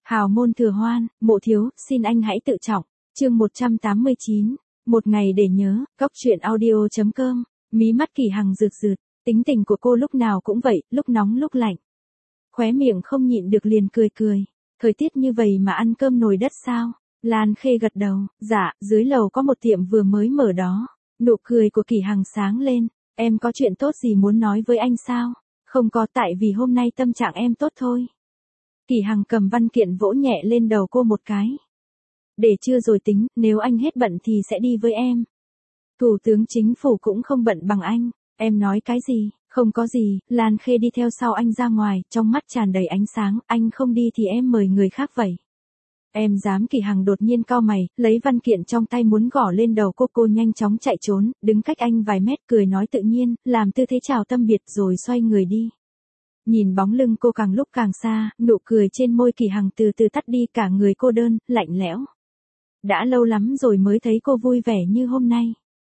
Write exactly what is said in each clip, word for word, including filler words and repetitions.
Hào môn thừa hoan, mộ thiếu, xin anh hãy tự trọng. Chương một trăm tám mươi chín, một ngày để nhớ, góc truyện audio chấm com. Mí mắt Kỳ Hằng rực rực, tính tình của cô lúc nào cũng vậy, lúc nóng lúc lạnh. Khóe miệng không nhịn được liền cười cười. Thời tiết như vậy mà ăn cơm nồi đất sao? Lan Khê gật đầu, dạ, dưới lầu có một tiệm vừa mới mở đó. Nụ cười của Kỳ Hằng sáng lên, em có chuyện tốt gì muốn nói với anh sao? Không có, tại vì hôm nay tâm trạng em tốt thôi. Kỳ Hằng cầm văn kiện vỗ nhẹ lên đầu cô một cái. Để chưa rồi tính, nếu anh hết bận thì sẽ đi với em. Thủ tướng chính phủ cũng không bận bằng anh. Em nói cái gì? Không có gì. Lan Khê đi theo sau anh ra ngoài, trong mắt tràn đầy ánh sáng. Anh không đi thì em mời người khác vậy. Em dám? Kỳ Hằng đột nhiên cau mày, lấy văn kiện trong tay muốn gõ lên đầu cô. Cô nhanh chóng chạy trốn, đứng cách anh vài mét, cười nói tự nhiên, làm tư thế chào tâm biệt rồi xoay người đi. Nhìn bóng lưng cô càng lúc càng xa, nụ cười trên môi Kỳ Hằng từ từ tắt đi, cả người cô đơn, lạnh lẽo. Đã lâu lắm rồi mới thấy cô vui vẻ như hôm nay.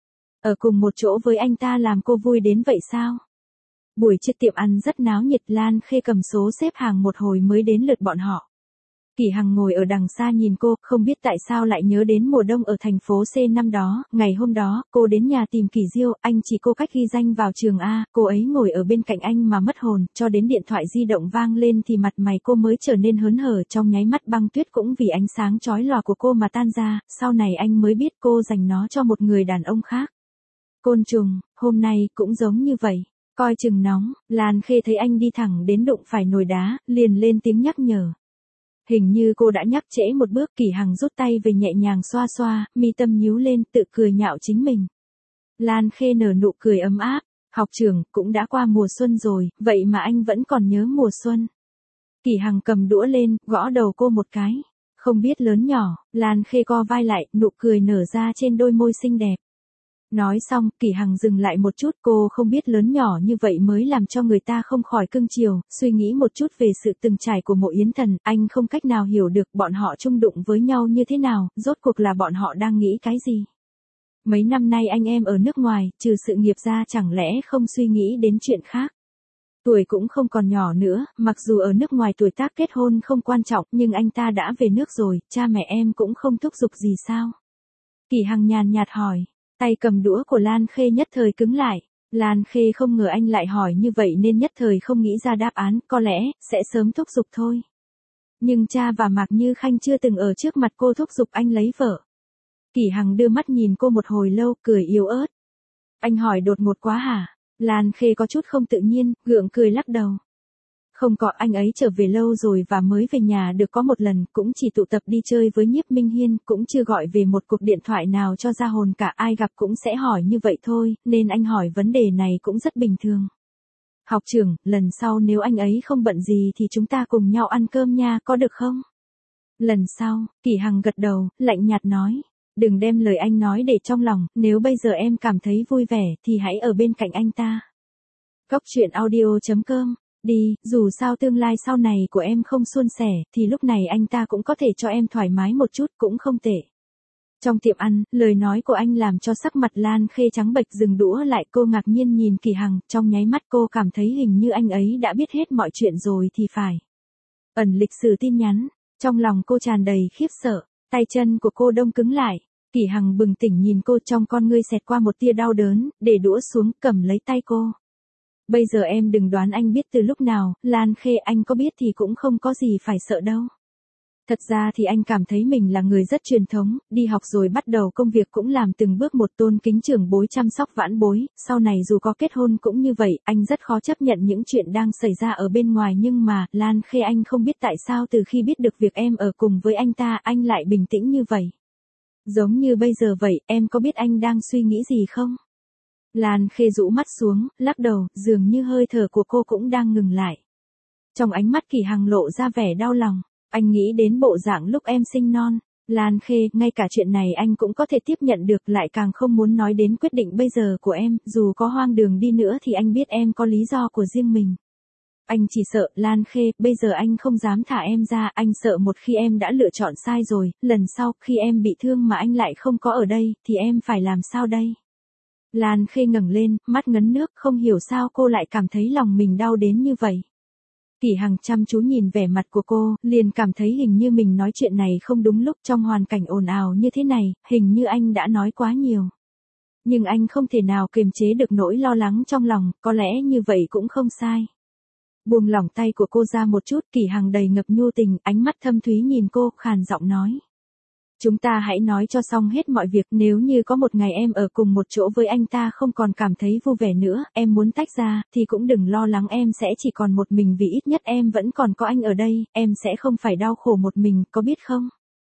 Ở cùng một chỗ với anh ta làm cô vui đến vậy sao? Buổi trưa tiệm ăn rất náo nhiệt, Lan Khê cầm số xếp hàng một hồi mới đến lượt bọn họ. Kỳ Hằng ngồi ở đằng xa nhìn cô, không biết tại sao lại nhớ đến mùa đông ở thành phố C năm đó. Ngày hôm đó, cô đến nhà tìm Kỳ Diêu, anh chỉ cô cách ghi danh vào trường A, cô ấy ngồi ở bên cạnh anh mà mất hồn, cho đến điện thoại di động vang lên thì mặt mày cô mới trở nên hớn hở, trong nháy mắt băng tuyết cũng vì ánh sáng chói lòa của cô mà tan ra, sau này anh mới biết cô dành nó cho một người đàn ông khác. Côn trùng, hôm nay cũng giống như vậy, coi chừng nóng. Lan Khê thấy anh đi thẳng đến đụng phải nồi đá, liền lên tiếng nhắc nhở. Hình như cô đã nhắc trễ một bước. Kỳ Hằng rút tay về nhẹ nhàng xoa xoa, mi tâm nhíu lên, tự cười nhạo chính mình. Lan Khê nở nụ cười ấm áp, học trưởng, cũng đã qua mùa xuân rồi, vậy mà anh vẫn còn nhớ mùa xuân. Kỳ Hằng cầm đũa lên, gõ đầu cô một cái. Không biết lớn nhỏ. Lan Khê co vai lại, nụ cười nở ra trên đôi môi xinh đẹp. Nói xong, Kỳ Hằng dừng lại một chút, cô không biết lớn nhỏ như vậy mới làm cho người ta không khỏi cưng chiều, suy nghĩ một chút về sự từng trải của Mộ Yến Thần, anh không cách nào hiểu được bọn họ chung đụng với nhau như thế nào, rốt cuộc là bọn họ đang nghĩ cái gì. Mấy năm nay anh em ở nước ngoài, trừ sự nghiệp ra chẳng lẽ không suy nghĩ đến chuyện khác. Tuổi cũng không còn nhỏ nữa, mặc dù ở nước ngoài tuổi tác kết hôn không quan trọng, nhưng anh ta đã về nước rồi, cha mẹ em cũng không thúc giục gì sao? Kỳ Hằng nhàn nhạt hỏi. Tay cầm đũa của Lan Khê nhất thời cứng lại. Lan Khê không ngờ anh lại hỏi như vậy nên nhất thời không nghĩ ra đáp án, có lẽ, sẽ sớm thúc giục thôi. Nhưng cha và Mạc Như Khanh chưa từng ở trước mặt cô thúc giục anh lấy vợ. Kỳ Hằng đưa mắt nhìn cô một hồi lâu, cười yếu ớt. Anh hỏi đột ngột quá hả? Lan Khê có chút không tự nhiên, gượng cười lắc đầu. Không có, anh ấy trở về lâu rồi và mới về nhà được có một lần, cũng chỉ tụ tập đi chơi với Nhiếp Minh Hiên, cũng chưa gọi về một cuộc điện thoại nào cho ra hồn cả, ai gặp cũng sẽ hỏi như vậy thôi, nên anh hỏi vấn đề này cũng rất bình thường. Học trưởng, lần sau nếu anh ấy không bận gì thì chúng ta cùng nhau ăn cơm nha, có được không? Lần sau, Kỳ Hằng gật đầu, lạnh nhạt nói. Đừng đem lời anh nói để trong lòng, nếu bây giờ em cảm thấy vui vẻ thì hãy ở bên cạnh anh ta. Góc truyện audio chấm com. Đi, dù sao tương lai sau này của em không suôn sẻ, thì lúc này anh ta cũng có thể cho em thoải mái một chút, cũng không tệ. Trong tiệm ăn, lời nói của anh làm cho sắc mặt Lan Khê trắng bệch, dừng đũa lại, cô ngạc nhiên nhìn Kỳ Hằng, trong nháy mắt cô cảm thấy hình như anh ấy đã biết hết mọi chuyện rồi thì phải. Ẩn lịch sử tin nhắn, trong lòng cô tràn đầy khiếp sợ, tay chân của cô đông cứng lại. Kỳ Hằng bừng tỉnh nhìn cô, trong con ngươi xẹt qua một tia đau đớn, để đũa xuống, cầm lấy tay cô. Bây giờ em đừng đoán anh biết từ lúc nào, Lan Khê, anh có biết thì cũng không có gì phải sợ đâu. Thật ra thì anh cảm thấy mình là người rất truyền thống, đi học rồi bắt đầu công việc cũng làm từng bước một, tôn kính trưởng bối, chăm sóc vãn bối, sau này dù có kết hôn cũng như vậy, anh rất khó chấp nhận những chuyện đang xảy ra ở bên ngoài, nhưng mà, Lan Khê, anh không biết tại sao từ khi biết được việc em ở cùng với anh ta, anh lại bình tĩnh như vậy. Giống như bây giờ vậy, em có biết anh đang suy nghĩ gì không? Lan Khê rũ mắt xuống, lắc đầu, dường như hơi thở của cô cũng đang ngừng lại. Trong ánh mắt Kỳ Hằng lộ ra vẻ đau lòng, anh nghĩ đến bộ dạng lúc em sinh non. Lan Khê, ngay cả chuyện này anh cũng có thể tiếp nhận được, lại càng không muốn nói đến quyết định bây giờ của em, dù có hoang đường đi nữa thì anh biết em có lý do của riêng mình. Anh chỉ sợ, Lan Khê, bây giờ anh không dám thả em ra, anh sợ một khi em đã lựa chọn sai rồi, lần sau, khi em bị thương mà anh lại không có ở đây, thì em phải làm sao đây? Lan Khê ngẩng lên, mắt ngấn nước, không hiểu sao cô lại cảm thấy lòng mình đau đến như vậy. Kỷ Hằng chăm chú nhìn vẻ mặt của cô, liền cảm thấy hình như mình nói chuyện này không đúng lúc trong hoàn cảnh ồn ào như thế này, hình như anh đã nói quá nhiều. Nhưng anh không thể nào kiềm chế được nỗi lo lắng trong lòng, có lẽ như vậy cũng không sai. Buông lỏng tay của cô ra một chút, Kỷ Hằng đầy ngập nhu tình, ánh mắt thâm thúy nhìn cô, khàn giọng nói. Chúng ta hãy nói cho xong hết mọi việc, nếu như có một ngày em ở cùng một chỗ với anh ta không còn cảm thấy vui vẻ nữa, em muốn tách ra, thì cũng đừng lo lắng em sẽ chỉ còn một mình vì ít nhất em vẫn còn có anh ở đây, em sẽ không phải đau khổ một mình, có biết không?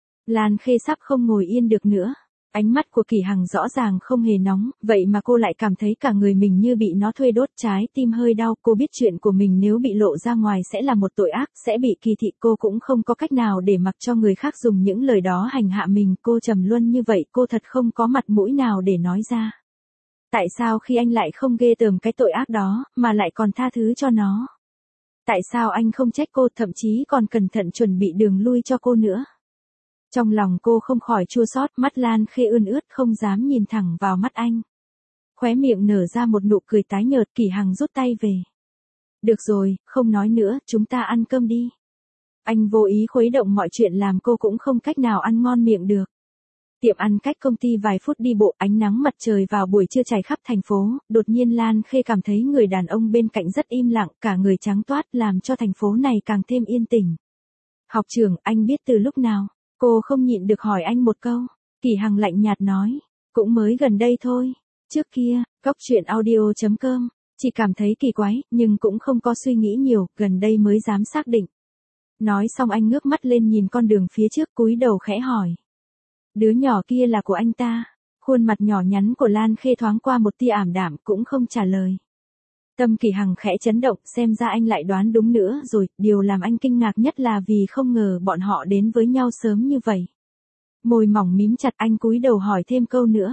Lan Khê sắp không ngồi yên được nữa. Ánh mắt của Kỷ Hằng rõ ràng không hề nóng, vậy mà cô lại cảm thấy cả người mình như bị nó thuê đốt, trái tim hơi đau, cô biết chuyện của mình nếu bị lộ ra ngoài sẽ là một tội ác, sẽ bị kỳ thị, cô cũng không có cách nào để mặc cho người khác dùng những lời đó hành hạ mình, cô trầm luân như vậy, cô thật không có mặt mũi nào để nói ra. Tại sao khi anh lại không ghê tởm cái tội ác đó, mà lại còn tha thứ cho nó? Tại sao anh không trách cô, thậm chí còn cẩn thận chuẩn bị đường lui cho cô nữa? Trong lòng cô không khỏi chua xót, mắt Lan Khê ươn ướt không dám nhìn thẳng vào mắt anh. Khóe miệng nở ra một nụ cười tái nhợt, Kỷ Hằng rút tay về. Được rồi, không nói nữa, chúng ta ăn cơm đi. Anh vô ý khuấy động mọi chuyện làm cô cũng không cách nào ăn ngon miệng được. Tiệm ăn cách công ty vài phút đi bộ, ánh nắng mặt trời vào buổi trưa trải khắp thành phố, đột nhiên Lan Khê cảm thấy người đàn ông bên cạnh rất im lặng, cả người trắng toát làm cho thành phố này càng thêm yên tĩnh. Học trưởng, anh biết từ lúc nào? Cô không nhịn được hỏi anh một câu. Kỷ Hằng lạnh nhạt nói, cũng mới gần đây thôi. Trước kia, cóc truyện audio chấm com, chỉ cảm thấy kỳ quái, nhưng cũng không có suy nghĩ nhiều, gần đây mới dám xác định. Nói xong anh ngước mắt lên nhìn con đường phía trước, cúi đầu khẽ hỏi. Đứa nhỏ kia là của anh ta. Khuôn mặt nhỏ nhắn của Lan Khê thoáng qua một tia ảm đạm, cũng không trả lời. Tâm Kỷ Hằng khẽ chấn động, xem ra anh lại đoán đúng nữa rồi, điều làm anh kinh ngạc nhất là vì không ngờ bọn họ đến với nhau sớm như vậy. Môi mỏng mím chặt, anh cúi đầu hỏi thêm câu nữa.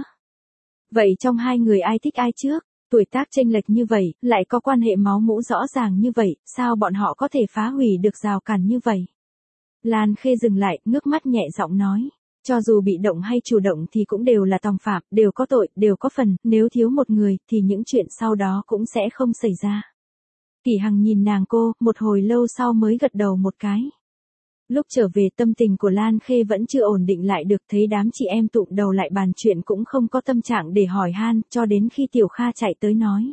Vậy trong hai người ai thích ai trước? Tuổi tác chênh lệch như vậy, lại có quan hệ máu mủ rõ ràng như vậy, sao bọn họ có thể phá hủy được rào cản như vậy? Lan Khê dừng lại, ngước mắt nhẹ giọng nói. Cho dù bị động hay chủ động thì cũng đều là tòng phạm, đều có tội, đều có phần, nếu thiếu một người thì những chuyện sau đó cũng sẽ không xảy ra. Kỷ Hằng nhìn nàng cô, một hồi lâu sau mới gật đầu một cái. Lúc trở về tâm tình của Lan Khê vẫn chưa ổn định lại được, thấy đám chị em tụm đầu lại bàn chuyện cũng không có tâm trạng để hỏi han, cho đến khi Tiểu Kha chạy tới nói.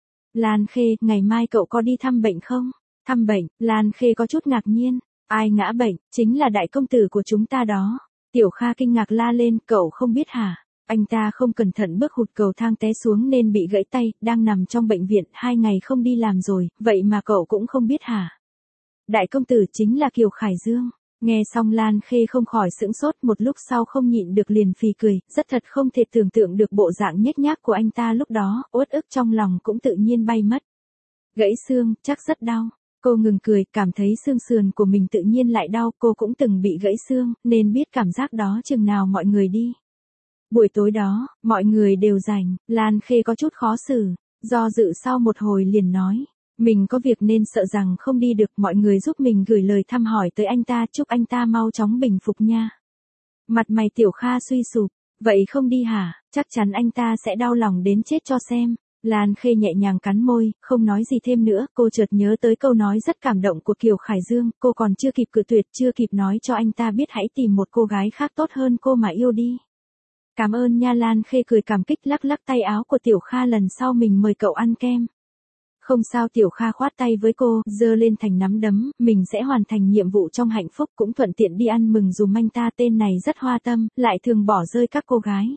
Lan Khê, ngày mai cậu có đi thăm bệnh không? Thăm bệnh, Lan Khê có chút ngạc nhiên. Ai ngã bệnh, chính là đại công tử của chúng ta đó. Tiểu Kha kinh ngạc la lên, cậu không biết hả? Anh ta không cẩn thận bước hụt cầu thang té xuống nên bị gãy tay, đang nằm trong bệnh viện, hai ngày không đi làm rồi, vậy mà cậu cũng không biết hả? Đại công tử chính là Kiều Khải Dương. Nghe xong Lan Khê không khỏi sững sốt, một lúc sau không nhịn được liền phì cười, rất thật không thể tưởng tượng được bộ dạng nhếch nhác của anh ta lúc đó, uất ức trong lòng cũng tự nhiên bay mất. Gãy xương, chắc rất đau. Cô ngừng cười, cảm thấy xương sườn của mình tự nhiên lại đau, cô cũng từng bị gãy xương, nên biết cảm giác đó chừng nào mọi người đi. Buổi tối đó, mọi người đều rảnh, Lan Khê có chút khó xử, do dự sau một hồi liền nói. Mình có việc nên sợ rằng không đi được, mọi người giúp mình gửi lời thăm hỏi tới anh ta, chúc anh ta mau chóng bình phục nha. Mặt mày Tiểu Kha suy sụp, vậy không đi hả, chắc chắn anh ta sẽ đau lòng đến chết cho xem. Lan Khê nhẹ nhàng cắn môi, không nói gì thêm nữa, cô chợt nhớ tới câu nói rất cảm động của Kiều Khải Dương, cô còn chưa kịp cự tuyệt, chưa kịp nói cho anh ta biết hãy tìm một cô gái khác tốt hơn cô mà yêu đi. Cảm ơn nha, Lan Khê cười cảm kích lắc lắc tay áo của Tiểu Kha, lần sau mình mời cậu ăn kem. Không sao, Tiểu Kha khoát tay với cô, giơ lên thành nắm đấm, mình sẽ hoàn thành nhiệm vụ trong hạnh phúc, cũng thuận tiện đi ăn mừng dùm anh ta, tên này rất hoa tâm, lại thường bỏ rơi các cô gái.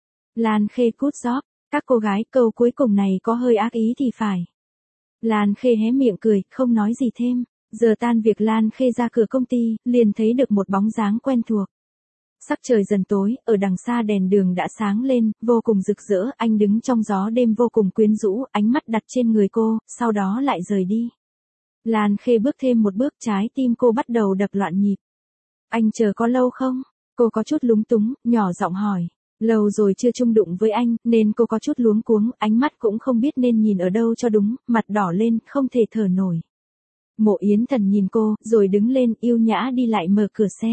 Lan Khê cút gióp. Các cô gái, câu cuối cùng này có hơi ác ý thì phải. Lan Khê hé miệng cười, không nói gì thêm. Giờ tan việc Lan Khê ra cửa công ty, liền thấy được một bóng dáng quen thuộc. Sắc trời dần tối, ở đằng xa đèn đường đã sáng lên, vô cùng rực rỡ, anh đứng trong gió đêm vô cùng quyến rũ, ánh mắt đặt trên người cô, sau đó lại rời đi. Lan Khê bước thêm một bước, trái tim cô bắt đầu đập loạn nhịp. Anh chờ có lâu không? Cô có chút lúng túng, nhỏ giọng hỏi. Lâu rồi chưa chung đụng với anh, nên cô có chút luống cuống, ánh mắt cũng không biết nên nhìn ở đâu cho đúng, mặt đỏ lên, không thể thở nổi. Mộ Yến Thần nhìn cô, rồi đứng lên, yêu nhã đi lại mở cửa xe.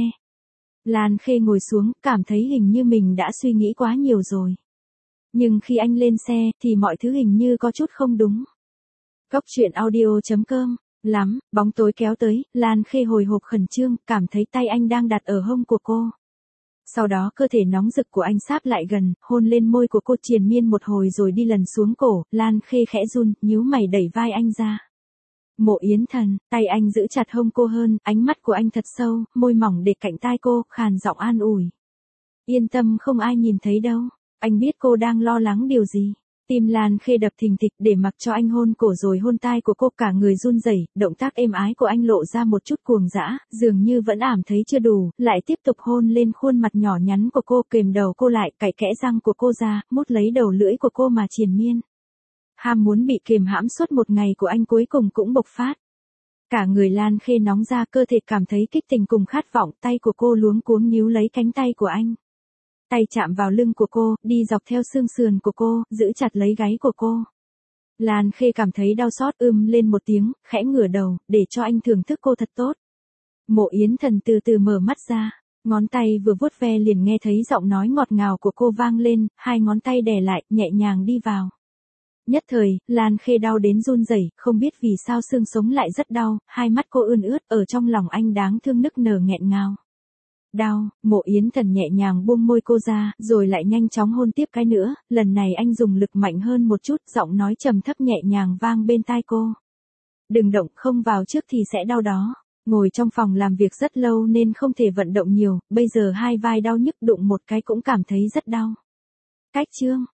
Lan Khê ngồi xuống, cảm thấy hình như mình đã suy nghĩ quá nhiều rồi. Nhưng khi anh lên xe, thì mọi thứ hình như có chút không đúng. cóc truyện audio chấm com lắm, bóng tối kéo tới, Lan Khê hồi hộp khẩn trương, cảm thấy tay anh đang đặt ở hông của cô. Sau đó cơ thể nóng rực của anh sáp lại gần, hôn lên môi của cô triền miên một hồi rồi đi lần xuống cổ, Lan Khê khẽ run, nhíu mày đẩy vai anh ra. Mộ Yến Thần, tay anh giữ chặt hông cô hơn, ánh mắt của anh thật sâu, môi mỏng để cạnh tai cô, khàn giọng an ủi. Yên tâm, không ai nhìn thấy đâu, anh biết cô đang lo lắng điều gì. Tim Lan Khê đập thình thịch để mặc cho anh hôn cổ rồi hôn tai của cô, cả người run rẩy, động tác êm ái của anh lộ ra một chút cuồng dã, dường như vẫn ảm thấy chưa đủ, lại tiếp tục hôn lên khuôn mặt nhỏ nhắn của cô, kềm đầu cô lại, cạy kẽ răng của cô ra, mút lấy đầu lưỡi của cô mà triền miên. Ham muốn bị kìm hãm suốt một ngày của anh cuối cùng cũng bộc phát. Cả người Lan Khê nóng ra, cơ thể cảm thấy kích tình cùng khát vọng, tay của cô luống cuống níu lấy cánh tay của anh. Tay chạm vào lưng của cô, đi dọc theo xương sườn của cô, giữ chặt lấy gáy của cô. Lan Khê cảm thấy đau xót, ưm lên một tiếng, khẽ ngửa đầu, để cho anh thưởng thức cô thật tốt. Mộ Yến Thần từ từ mở mắt ra, ngón tay vừa vuốt ve liền nghe thấy giọng nói ngọt ngào của cô vang lên, hai ngón tay đè lại, nhẹ nhàng đi vào. Nhất thời, Lan Khê đau đến run rẩy, không biết vì sao xương sống lại rất đau, hai mắt cô ươn ướt, ở trong lòng anh đáng thương nức nở nghẹn ngào. Đau, Mộ Yến Thần nhẹ nhàng buông môi cô ra, rồi lại nhanh chóng hôn tiếp cái nữa, lần này anh dùng lực mạnh hơn một chút, giọng nói trầm thấp nhẹ nhàng vang bên tai cô. Đừng động, không vào trước thì sẽ đau đó. Ngồi trong phòng làm việc rất lâu nên không thể vận động nhiều, bây giờ hai vai đau nhức, đụng một cái cũng cảm thấy rất đau. Cách chương